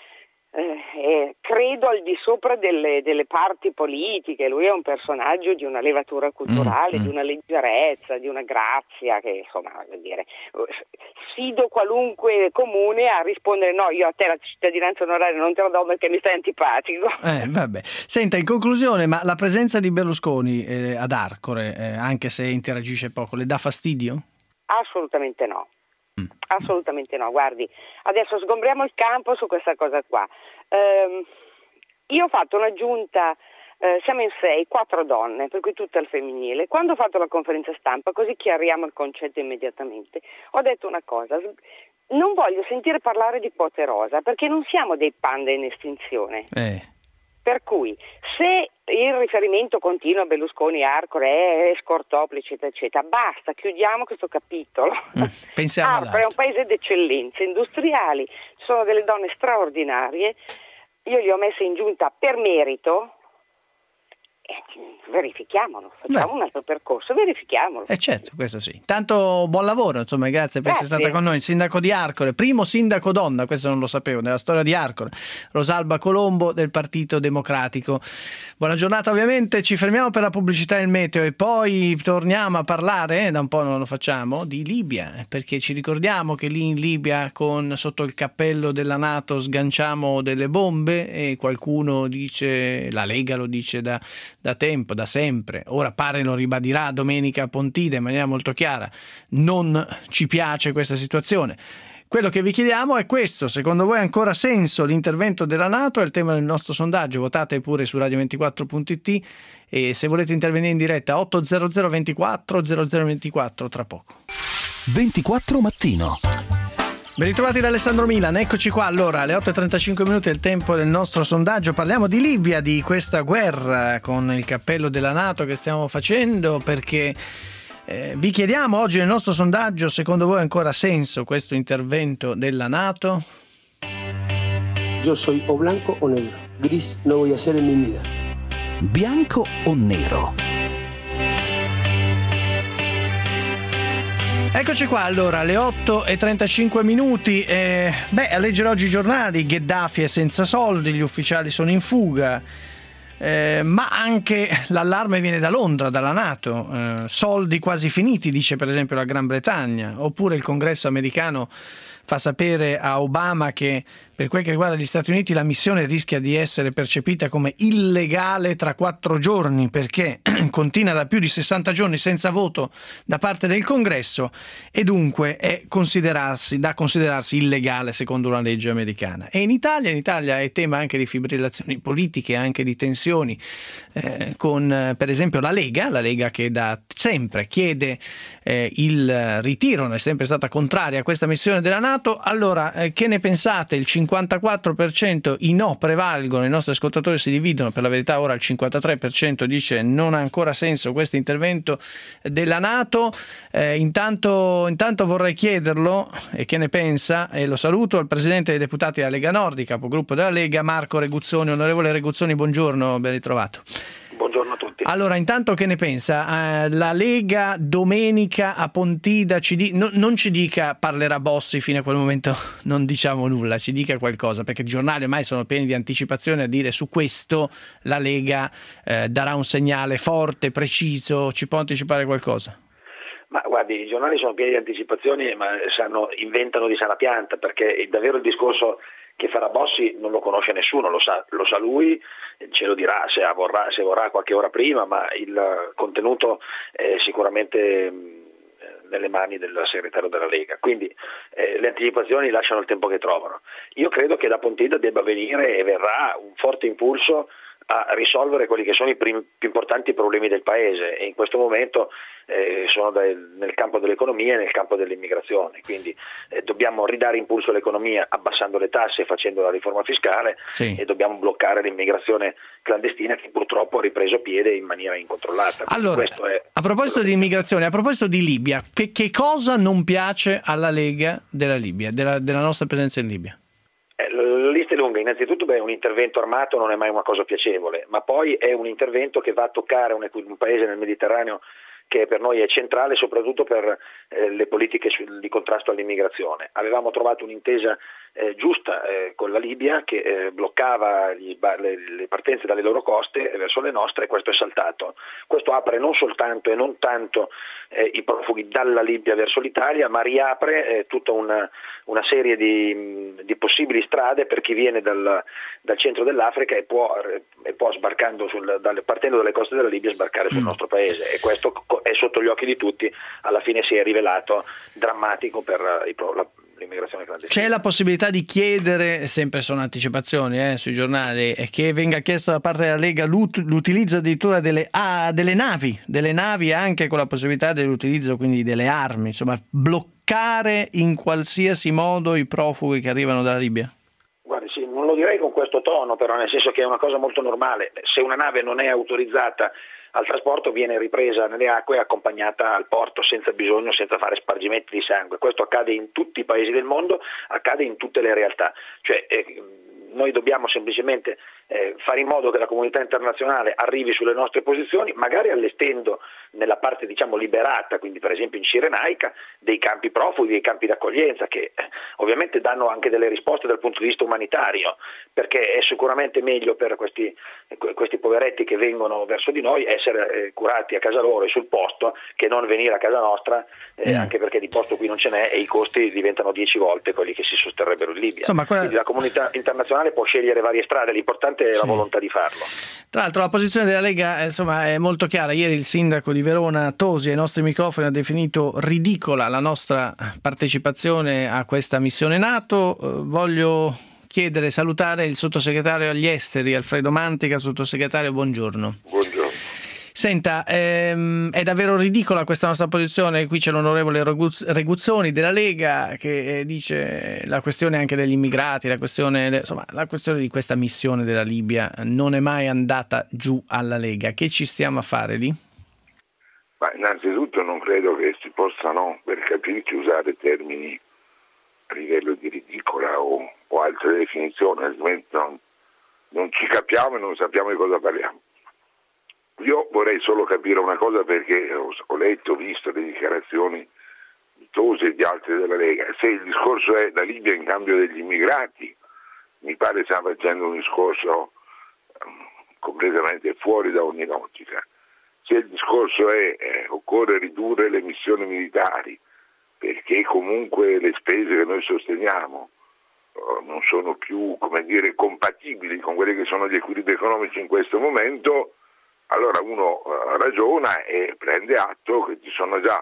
Eh, credo al di sopra delle, delle parti politiche. Lui è un personaggio di una levatura culturale, mm, mm. di una leggerezza, di una grazia che insomma voglio dire, sfido qualunque comune a rispondere no, io a te la cittadinanza onoraria non te la do perché mi stai antipatico. Eh, vabbè. Senta, in conclusione, ma la presenza di Berlusconi eh, ad Arcore, eh, anche se interagisce poco, le dà fastidio? Assolutamente no. Assolutamente no, guardi, adesso sgombriamo il campo su questa cosa qua. Eh, io ho fatto una giunta, eh, siamo in sei, quattro donne, per cui tutto al femminile. Quando ho fatto la conferenza stampa, così chiariamo il concetto immediatamente, ho detto una cosa, non voglio sentire parlare di quote rosa, perché non siamo dei panda in estinzione. Eh. Per cui se il riferimento continuo a Berlusconi, Arcore, Scortopoli, eccetera, eccetera, basta, chiudiamo questo capitolo. Mm, pensiamo Arcore è un paese d'eccellenze industriali, ci sono delle donne straordinarie, io li ho messe in giunta per merito. Verifichiamolo, facciamo Beh. un altro percorso, verifichiamolo. Eh certo, questo sì. Tanto buon lavoro, insomma, grazie per grazie. essere stata con noi. Il sindaco di Arcore, primo sindaco donna, questo non lo sapevo, nella storia di Arcore, Rosalba Colombo del Partito Democratico. Buona giornata ovviamente, ci fermiamo per la pubblicità e il meteo e poi torniamo a parlare, eh, da un po' non lo facciamo, di Libia, perché ci ricordiamo che lì in Libia con sotto il cappello della NATO sganciamo delle bombe e qualcuno dice, la Lega lo dice da da tempo, da sempre, ora pare lo ribadirà domenica Pontida in maniera molto chiara, non ci piace questa situazione. Quello che vi chiediamo è questo: secondo voi ha ancora senso l'intervento della NATO? È il tema del nostro sondaggio, votate pure su radio ventiquattro punto it e se volete intervenire in diretta otto zero zero ventiquattro zero zero ventiquattro tra poco. ventiquattro mattino. Ben ritrovati da Alessandro Milan, eccoci qua. Allora, alle otto e trentacinque minuti è il tempo del nostro sondaggio. Parliamo di Libia, di questa guerra con il cappello della NATO che stiamo facendo, perché eh, vi chiediamo oggi nel nostro sondaggio: secondo voi ha ancora senso questo intervento della NATO? Io soy o blanco o negro, gris no voy a ser en mi vida. Bianco o nero? Eccoci qua, allora, alle otto e trentacinque minuti. Eh, beh, a leggere oggi i giornali, Gheddafi è senza soldi, gli ufficiali sono in fuga, eh, ma anche l'allarme viene da Londra, dalla NATO. Eh, soldi quasi finiti, dice per esempio la Gran Bretagna, oppure il Congresso americano fa sapere a Obama che per quel che riguarda gli Stati Uniti la missione rischia di essere percepita come illegale tra quattro giorni perché continua da più di sessanta giorni senza voto da parte del Congresso e dunque è considerarsi, da considerarsi illegale secondo una legge americana. E in Italia, in Italia è tema anche di fibrillazioni politiche, anche di tensioni eh, con per esempio la Lega, la Lega che da sempre chiede eh, il ritiro, non è sempre stata contraria a questa missione della NATO. NATO. Allora, eh, che ne pensate? Il cinquantaquattro per cento i no prevalgono, i nostri ascoltatori si dividono, per la verità ora il cinquantatré per cento dice non ha ancora senso questo intervento della NATO. Eh, intanto, intanto vorrei chiederlo, e che ne pensa, e lo saluto, al Presidente dei Deputati della Lega Nord, capogruppo della Lega, Marco Reguzzoni. Onorevole Reguzzoni, buongiorno, ben ritrovato. Buongiorno a tutti. Allora, intanto che ne pensa? Eh, la Lega domenica a Pontida ci di... no, non ci dica parlerà Bossi, fino a quel momento non diciamo nulla, ci dica qualcosa, perché i giornali ormai sono pieni di anticipazioni a dire su questo la Lega eh, darà un segnale forte, preciso. Ci può anticipare qualcosa? Ma guardi, i giornali sono pieni di anticipazioni, ma sanno, inventano di sana pianta, perché davvero il discorso che farà Bossi non lo conosce nessuno, lo sa, lo sa lui, ce lo dirà se vorrà, se vorrà qualche ora prima, ma il contenuto è sicuramente nelle mani del segretario della Lega, quindi eh, le anticipazioni lasciano il tempo che trovano. Io credo che da Pontida debba venire e verrà un forte impulso a risolvere quelli che sono i prim- più importanti problemi del Paese, e in questo momento eh, sono da, nel campo dell'economia e nel campo dell'immigrazione, quindi eh, dobbiamo ridare impulso all'economia abbassando le tasse e facendo la riforma fiscale, sì. E dobbiamo bloccare l'immigrazione clandestina che purtroppo ha ripreso piede in maniera incontrollata. Allora, è... a proposito di immigrazione, a proposito di Libia, che, che cosa non piace alla Lega della Libia, della, della nostra presenza in Libia? Eh, la lista è lunga. Innanzitutto beh, un intervento armato non è mai una cosa piacevole, ma poi è un intervento che va a toccare un, un paese nel Mediterraneo che per noi è centrale, soprattutto per eh, le politiche su, di contrasto all'immigrazione. Avevamo trovato un'intesa eh, giusta eh, con la Libia che eh, bloccava gli, le, le partenze dalle loro coste verso le nostre, e questo è saltato. Questo apre non soltanto e non tanto eh, i profughi dalla Libia verso l'Italia, ma riapre eh, tutta una, una serie di, di possibili strade per chi viene dal, dal centro dell'Africa e può, e può sbarcando sul, dalle, partendo dalle coste della Libia sbarcare sul mm. nostro paese, e questo è sotto gli occhi di tutti, alla fine si è rivelato drammatico per i, la, l'immigrazione clandestina. C'è la possibilità di chiedere, sempre sono anticipazioni eh, sui giornali, che venga chiesto da parte della Lega l'utilizzo addirittura delle, ah, delle navi, delle navi anche con la possibilità dell'utilizzo quindi delle armi, insomma bloccare in qualsiasi modo i profughi che arrivano dalla Libia? Guardi, sì, non lo direi con questo tono, però nel senso che è una cosa molto normale. Se una nave non è autorizzata al trasporto viene ripresa nelle acque e accompagnata al porto senza bisogno, senza fare spargimenti di sangue. Questo accade in tutti i paesi del mondo, accade in tutte le realtà. Cioè, eh, noi dobbiamo semplicemente eh, fare in modo che la comunità internazionale arrivi sulle nostre posizioni, magari allestendo nella parte diciamo liberata, quindi per esempio in Cirenaica, dei campi profughi, dei campi d'accoglienza che eh, ovviamente danno anche delle risposte dal punto di vista umanitario, perché è sicuramente meglio per questi, eh, questi poveretti che vengono verso di noi essere eh, curati a casa loro e sul posto che non venire a casa nostra, eh, mm. anche perché di posto qui non ce n'è e i costi diventano dieci volte quelli che si sosterrebbero in Libia. Insomma, quella... Quindi la comunità internazionale può scegliere varie strade, l'importante è sì. la volontà di farlo. Tra l'altro la posizione della Lega insomma è molto chiara. Ieri il sindaco di Verona Tosi ai nostri microfoni ha definito ridicola la nostra partecipazione a questa missione NATO. Eh, voglio chiedere, salutare il sottosegretario agli esteri Alfredo Mantica. Sottosegretario, buongiorno. Buongiorno. Senta, ehm, è davvero ridicola questa nostra posizione. Qui c'è l'onorevole Reguzzoni della Lega che dice la questione anche degli immigrati, la questione, insomma, la questione di questa missione della Libia non è mai andata giù alla Lega. Che ci stiamo a fare lì? Ma innanzitutto non credo che si possano, per capirci, usare termini a livello di ridicola o, o altre definizioni, non, non ci capiamo e non sappiamo di cosa parliamo. Io vorrei solo capire una cosa, perché ho, ho letto, visto le dichiarazioni di Tosi e di altri della Lega. Se il discorso è la Libia in cambio degli immigrati, mi pare stiamo facendo un discorso um, completamente fuori da ogni logica. Se il discorso è eh, occorre ridurre le missioni militari, perché comunque le spese che noi sosteniamo uh, non sono più, come dire, compatibili con quelli che sono gli equilibri economici in questo momento, allora uno uh, ragiona e prende atto che ci sono già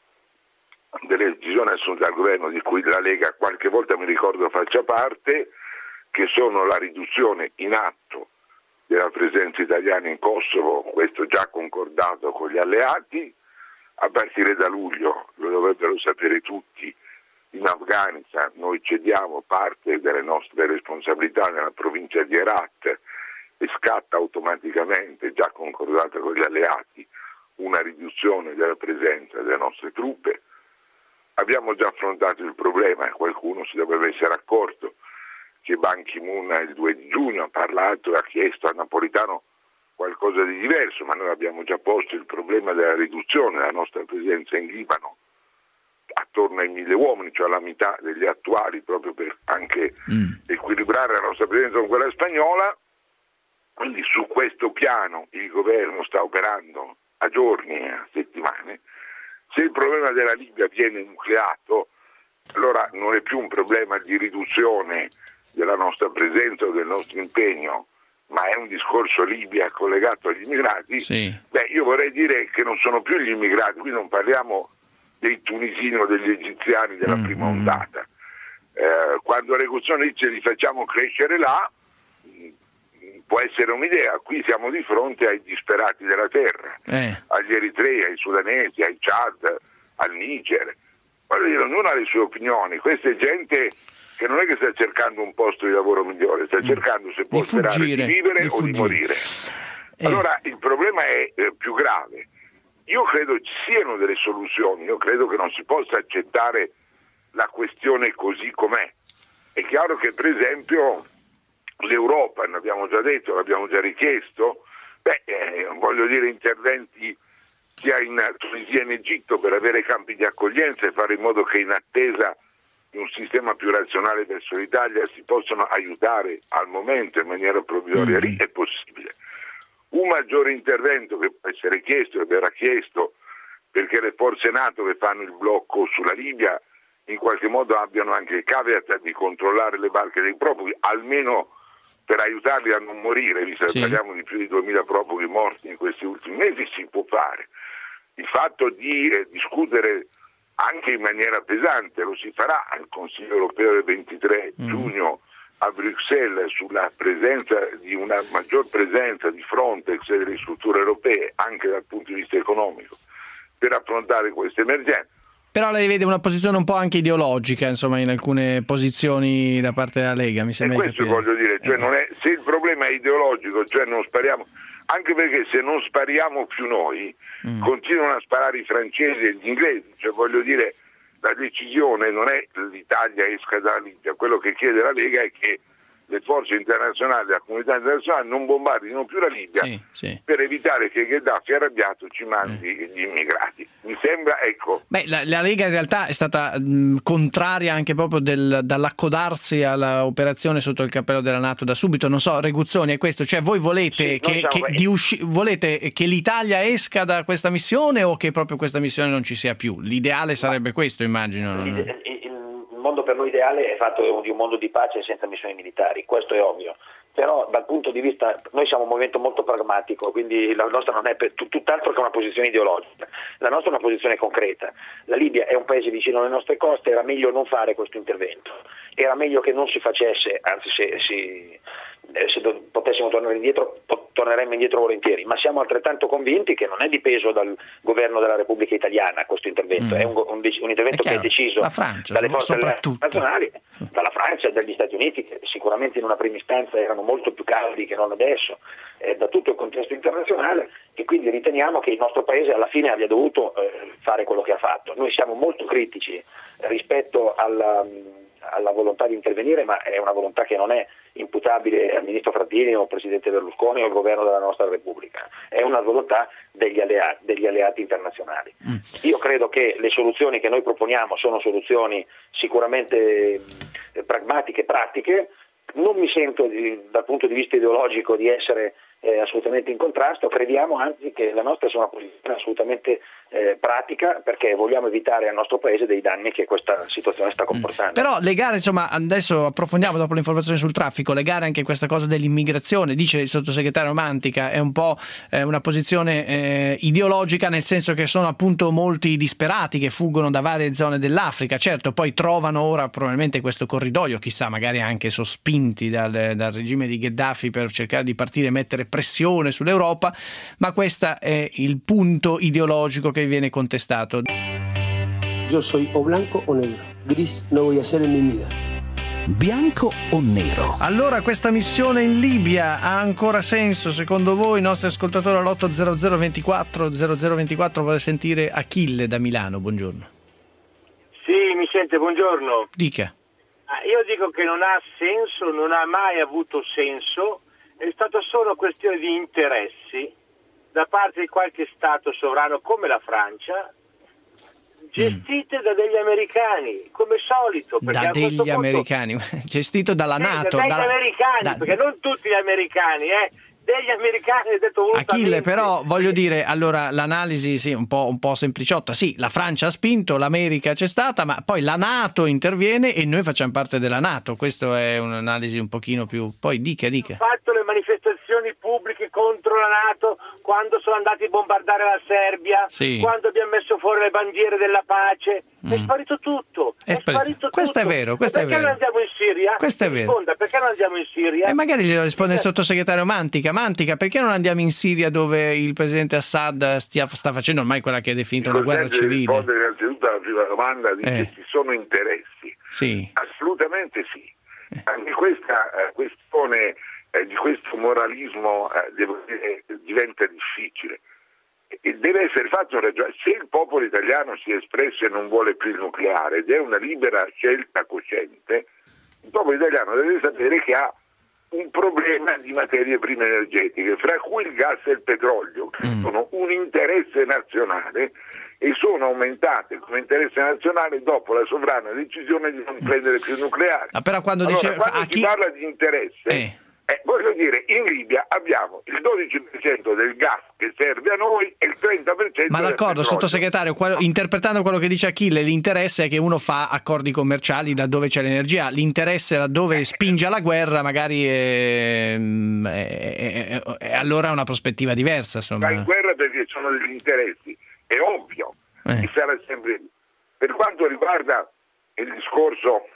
delle decisioni assunte dal governo, di cui la Lega qualche volta mi ricordo faccia parte, che sono la riduzione in atto della presenza italiana in Kosovo, questo già concordato con gli alleati. A partire da luglio, lo dovrebbero sapere tutti, in Afghanistan noi cediamo parte delle nostre responsabilità nella provincia di Herat e scatta automaticamente, già concordata con gli alleati, una riduzione della presenza delle nostre truppe. Abbiamo già affrontato il problema e qualcuno si dovrebbe essere accorto che Ban Ki-moon il due di giugno ha parlato e ha chiesto a Napolitano qualcosa di diverso, ma noi abbiamo già posto il problema della riduzione della nostra presenza in Libano attorno ai mille uomini, cioè alla metà degli attuali, proprio per anche mm. equilibrare la nostra presenza con quella spagnola. Quindi su questo piano il governo sta operando a giorni e a settimane. Se il problema della Libia viene nucleato, allora non è più un problema di riduzione della nostra presenza o del nostro impegno, ma è un discorso Libia collegato agli immigrati. Sì. Beh, io vorrei dire che non sono più gli immigrati, qui non parliamo dei tunisini o degli egiziani della mm-hmm. prima ondata. Eh, quando l'ecuzione dice li facciamo crescere là, può essere un'idea. Qui siamo di fronte ai disperati della terra, eh. agli eritrei, ai sudanesi, ai Chad, al Niger. Voglio dire, ognuno ha le sue opinioni. Questa è gente che non è che sta cercando un posto di lavoro migliore, sta mm. cercando se può sperare di vivere di o di morire. Eh. Allora il problema è eh, più grave. Io credo ci siano delle soluzioni, io credo che non si possa accettare la questione così com'è. È chiaro che per esempio l'Europa, ne abbiamo già detto, l'abbiamo già richiesto, beh, eh, voglio dire interventi sia in Tunisia e in Egitto per avere campi di accoglienza e fare in modo che in attesa di un sistema più razionale verso l'Italia si possano aiutare al momento in maniera provvisoria, lì è possibile. Un maggiore intervento che può essere chiesto e verrà chiesto perché le forze NATO che fanno il blocco sulla Libia in qualche modo abbiano anche il caveat di controllare le barche dei profughi, almeno per aiutarli a non morire, visto che sì. parliamo di più di duemila profughi morti in questi ultimi mesi, si può fare. Il fatto di eh, discutere anche in maniera pesante, lo si farà al Consiglio europeo del ventitré mm. giugno a Bruxelles sulla presenza di una maggior presenza di Frontex e delle strutture europee anche dal punto di vista economico per affrontare queste emergenze. Però lei vede una posizione un po' anche ideologica, insomma, in alcune posizioni da parte della Lega, mi sembra. E questo capire. voglio dire, cioè non è, se il problema è ideologico, cioè non spariamo, anche perché se non spariamo più noi, mm. continuano a sparare i francesi e gli inglesi, cioè voglio dire, la decisione non è l'Italia esca dalla Libia, quello che chiede la Lega è che le forze internazionali, la comunità internazionale non bombardino più la Libia sì, sì. per evitare che Gheddafi arrabbiato ci mandi eh. gli immigrati. Mi sembra, ecco. Beh, la, la Lega in realtà è stata mh, contraria anche proprio del, dall'accodarsi all'operazione sotto il cappello della NATO da subito. Non so, Reguzzoni, è questo? Cioè voi volete, sì, che, che, di usci- volete che l'Italia esca da questa missione o che proprio questa missione non ci sia più? L'ideale sarebbe Ma, questo, immagino. Il, il, il mondo per noi ideale è fatto di un mondo di pace senza missioni militari, questo è ovvio. Però dal punto di vista, noi siamo un movimento molto pragmatico, quindi la nostra non è per, tutt'altro che una posizione ideologica, la nostra è una posizione concreta. La Libia è un paese vicino alle nostre coste, era meglio non fare questo intervento, era meglio che non si facesse, anzi se, si, se potessimo tornare indietro, torneremmo indietro volentieri, ma siamo altrettanto convinti che non è dipeso dal governo della Repubblica Italiana questo intervento, mm. è un, un, un intervento è che è deciso Francia, dalle forze nazionali, dalla Francia, dagli Stati Uniti, che sicuramente in una prima istanza erano molto più caldi che non adesso, eh, da tutto il contesto internazionale, e quindi riteniamo che il nostro paese alla fine abbia dovuto eh, fare quello che ha fatto. Noi siamo molto critici rispetto alla, alla volontà di intervenire, ma è una volontà che non è imputabile al ministro Frattini o al presidente Berlusconi o al governo della nostra Repubblica, è una volontà degli alleati, degli alleati internazionali. Mm. Io credo che le soluzioni che noi proponiamo sono soluzioni sicuramente eh, pragmatiche, pratiche. Non mi sento di, dal punto di vista ideologico di essere eh, assolutamente in contrasto, crediamo anzi che la nostra sia una posizione assolutamente eh, pratica, perché vogliamo evitare al nostro paese dei danni che questa situazione sta comportando. Mm. Però legare, insomma, adesso approfondiamo dopo l'informazione sul traffico, legare anche questa cosa dell'immigrazione, dice il sottosegretario Mantica, è un po' eh, una posizione eh, ideologica, nel senso che sono appunto molti disperati che fuggono da varie zone dell'Africa, certo, poi trovano ora probabilmente questo corridoio, chissà, magari anche sospinti dal, dal regime di Gheddafi per cercare di partire e mettere pressione sull'Europa, ma questo è il punto ideologico che viene contestato. Yo soy o blanco o negro. Gris no voy a ser en mi vida. Bianco o nero? Allora, questa missione in Libia ha ancora senso secondo voi? I nostri ascoltatori all'otto zero zero ventiquattro zero zero ventiquattro vuole sentire Achille da Milano. Buongiorno. Sì, mi sente, buongiorno. Dica. Io dico che non ha senso, non ha mai avuto senso, è stata solo questione di interessi da parte di qualche Stato sovrano come la Francia, gestite mm. da degli americani, come solito. Da degli punto, americani, gestito dalla NATO. Eh, dagli dalla, americani, da... perché non tutti gli americani, eh. Degli americani, detto Achille, però voglio dire, allora l'analisi sì, un po', un po' sempliciotta, sì, la Francia ha spinto, l'America c'è stata, ma poi la NATO interviene e noi facciamo parte della NATO, questa è un'analisi un pochino più, poi dica, dica. Ho fatto le manifestazioni pubbliche contro la NATO quando sono andati a bombardare la Serbia, sì. quando abbiamo messo fuori le bandiere della pace, mm. è sparito tutto, è, è sparito, sparito questo tutto. È vero, questo perché è vero. non andiamo in Siria? Questo è vero. Risponda, perché non andiamo in Siria? E magari glielo risponde il sottosegretario Mantica. Mantica, perché non andiamo in Siria dove il presidente Assad stia, sta facendo ormai quella che è definita una guerra civile? Rispondere innanzitutto alla prima domanda di eh. che ci sono interessi. Sì. Assolutamente sì. Eh. Anche questa eh, questione eh, di questo moralismo eh, devo dire, diventa difficile. E deve essere fatto un ragionamento. Se il popolo italiano si è espresso e non vuole più il nucleare ed è una libera scelta cosciente, il popolo italiano deve sapere che ha un problema di materie prime energetiche, fra cui il gas e il petrolio, che mm. sono un interesse nazionale e sono aumentate come interesse nazionale dopo la sovrana decisione di non prendere più il nucleare. Ah, però quando allora, dice, quando si chi... parla di interesse, eh. Eh, voglio dire, in Libia abbiamo il dodici per cento del gas che serve a noi e il trenta per cento Ma del d'accordo, petrolio. Sottosegretario, quello, interpretando quello che dice Achille, l'interesse è che uno fa accordi commerciali laddove c'è l'energia, l'interesse laddove spinge alla guerra magari è, è, è, è allora una prospettiva diversa. Insomma. Va in guerra perché sono degli interessi, è ovvio, eh. che sarà sempre. Per quanto riguarda il discorso,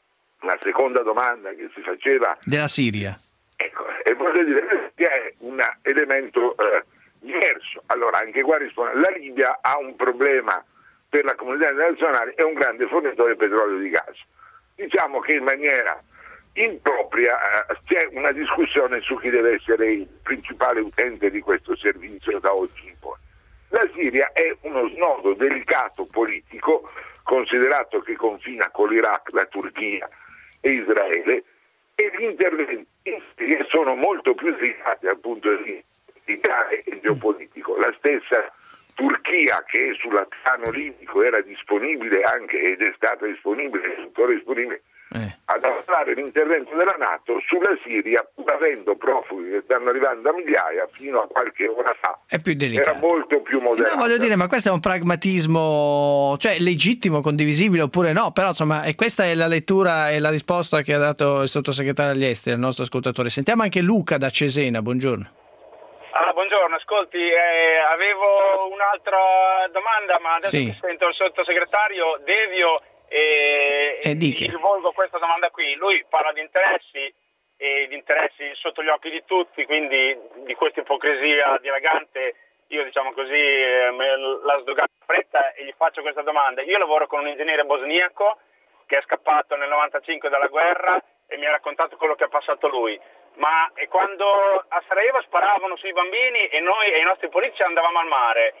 la seconda domanda che si faceva della Siria. Ecco, e voglio dire che è un elemento eh, diverso. Allora, anche qua rispondo, la Libia ha un problema per la comunità internazionale, è un grande fornitore di petrolio e di gas. Diciamo che in maniera impropria eh, c'è una discussione su chi deve essere il principale utente di questo servizio da oggi in poi. La Siria è uno snodo delicato politico, considerato che confina con l'Iraq, la Turchia e Israele, e gli interventi che sono molto più delicati dal punto di vista militare e geopolitico. La stessa Turchia, che sul piano libico era disponibile anche ed è stata disponibile, è tuttora disponibile eh. ad avanzare l'intervento della NATO sulla Siria, pur avendo profughi che stanno arrivando a migliaia, fino a qualche ora fa è più delicato. Era molto più moderata. No, voglio dire, ma questo è un pragmatismo, cioè legittimo, condivisibile oppure no, però insomma, e questa è la lettura e la risposta che ha dato il sottosegretario agli esteri, il nostro ascoltatore. Sentiamo anche Luca da Cesena, buongiorno. Ah, buongiorno, ascolti, eh, avevo un'altra domanda, ma adesso sì. mi sento il sottosegretario Devio e, e gli rivolgo questa domanda qui. Lui parla di interessi e di interessi sotto gli occhi di tutti, quindi di questa ipocrisia dilagante, io diciamo così eh, me la sdogano in fretta e gli faccio questa domanda. Io lavoro con un ingegnere bosniaco che è scappato nel novantacinque dalla guerra e mi ha raccontato quello che ha passato lui. Ma quando a Sarajevo sparavano sui bambini e noi e i nostri politici andavamo al mare,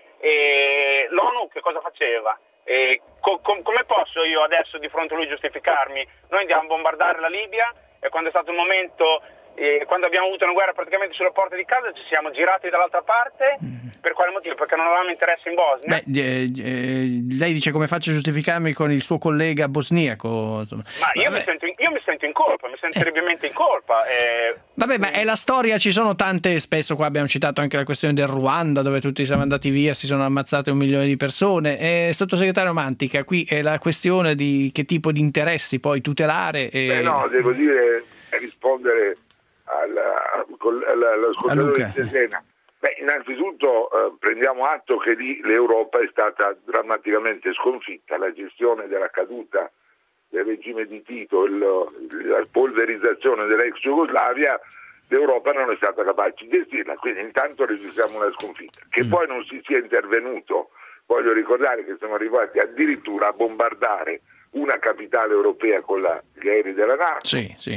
e l'ONU che cosa faceva? E co- com- come posso io adesso di fronte a lui giustificarmi? Noi andiamo a bombardare la Libia e quando è stato il momento, eh, quando abbiamo avuto una guerra praticamente sulle porte di casa, ci siamo girati dall'altra parte. Per quale motivo? Perché non avevamo interesse in Bosnia? Beh, eh, eh, lei dice come faccio a giustificarmi con il suo collega bosniaco? Insomma. Ma io mi, sento in, io mi sento in colpa, mi sento terribilmente in colpa. Eh. Vabbè, ma è la storia, ci sono tante, spesso qua abbiamo citato anche la questione del Ruanda, dove tutti siamo andati via, si sono ammazzate un milione di persone. E, sottosegretario Mantica, qui è la questione di che tipo di interessi poi tutelare. E... Beh no, devo dire, rispondere alla, alla, all'ascoltatore di Cesena. Beh, innanzitutto eh, prendiamo atto che lì l'Europa è stata drammaticamente sconfitta, la gestione della caduta del regime di Tito, il, la polverizzazione dell'ex Jugoslavia, l'Europa non è stata capace di gestirla, quindi intanto registriamo una sconfitta. Che mm. poi non si sia intervenuto voglio ricordare che siamo arrivati addirittura a bombardare una capitale europea con la, gli aerei della NATO, sì, sì.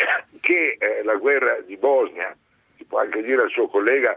che eh, la guerra di Bosnia, si può anche dire al suo collega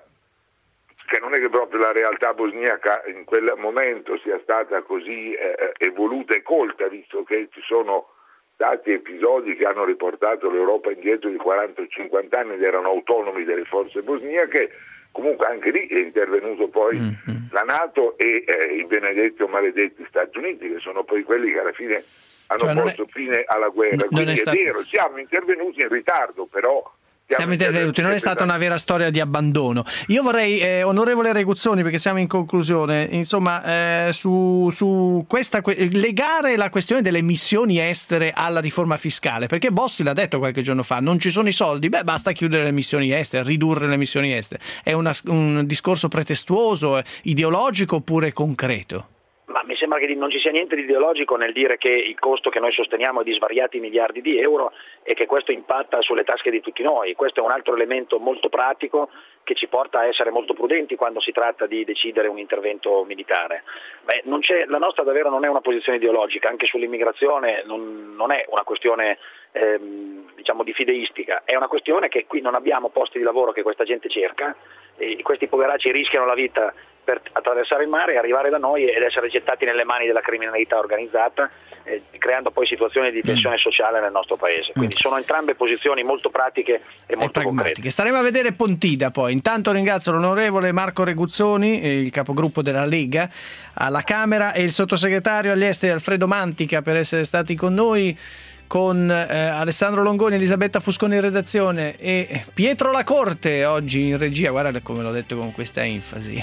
che non è che proprio la realtà bosniaca in quel momento sia stata così eh, evoluta e colta, visto che ci sono stati episodi che hanno riportato l'Europa indietro di quaranta o cinquanta anni ed erano autonomi delle forze bosniache. Comunque anche lì è intervenuto poi mm-hmm. la NATO e eh, i benedetti o maledetti Stati Uniti, che sono poi quelli che alla fine hanno cioè posto è... fine alla guerra. N- Quindi è, stato... è vero, siamo intervenuti in ritardo, però siamo intervenuti, non è stata una vera storia di abbandono. Io vorrei, eh, onorevole Reguzzoni, perché siamo in conclusione, insomma, eh, su, su questa legare la questione delle missioni estere alla riforma fiscale, perché Bossi l'ha detto qualche giorno fa, non ci sono i soldi, beh basta chiudere le missioni estere, ridurre le missioni estere. È una, un discorso pretestuoso, ideologico oppure concreto? Ma mi sembra che non ci sia niente di ideologico nel dire che il costo che noi sosteniamo è di svariati miliardi di euro e che questo impatta sulle tasche di tutti noi. Questo è un altro elemento molto pratico che ci porta a essere molto prudenti quando si tratta di decidere un intervento militare. Beh, non c'è, la nostra davvero non è una posizione ideologica, anche sull'immigrazione non, non è una questione ehm, diciamo diffideistica, è una questione che qui non abbiamo posti di lavoro che questa gente cerca e questi poveracci rischiano la vita per attraversare il mare e arrivare da noi ed essere gettati nelle mani della criminalità organizzata, eh, creando poi situazioni di tensione mm. sociale nel nostro paese. Quindi mm. sono entrambe posizioni molto pratiche e molto e concrete. Staremo a vedere Pontida poi. Intanto ringrazio l'onorevole Marco Reguzzoni, il capogruppo della Lega alla Camera, e il sottosegretario agli esteri Alfredo Mantica per essere stati con noi, con eh, Alessandro Longoni, Elisabetta Fusconi in redazione e Pietro Lacorte oggi in regia. Guarda come l'ho detto con questa enfasi.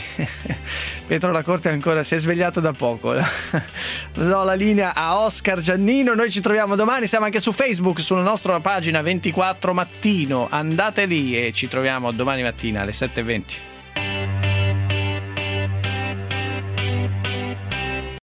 Pietro Lacorte ancora si è svegliato da poco. Do la linea a Oscar Giannino. Noi ci troviamo domani, siamo anche su Facebook, sulla nostra pagina ventiquattro Mattino, andate lì e ci troviamo domani mattina alle sette e venti.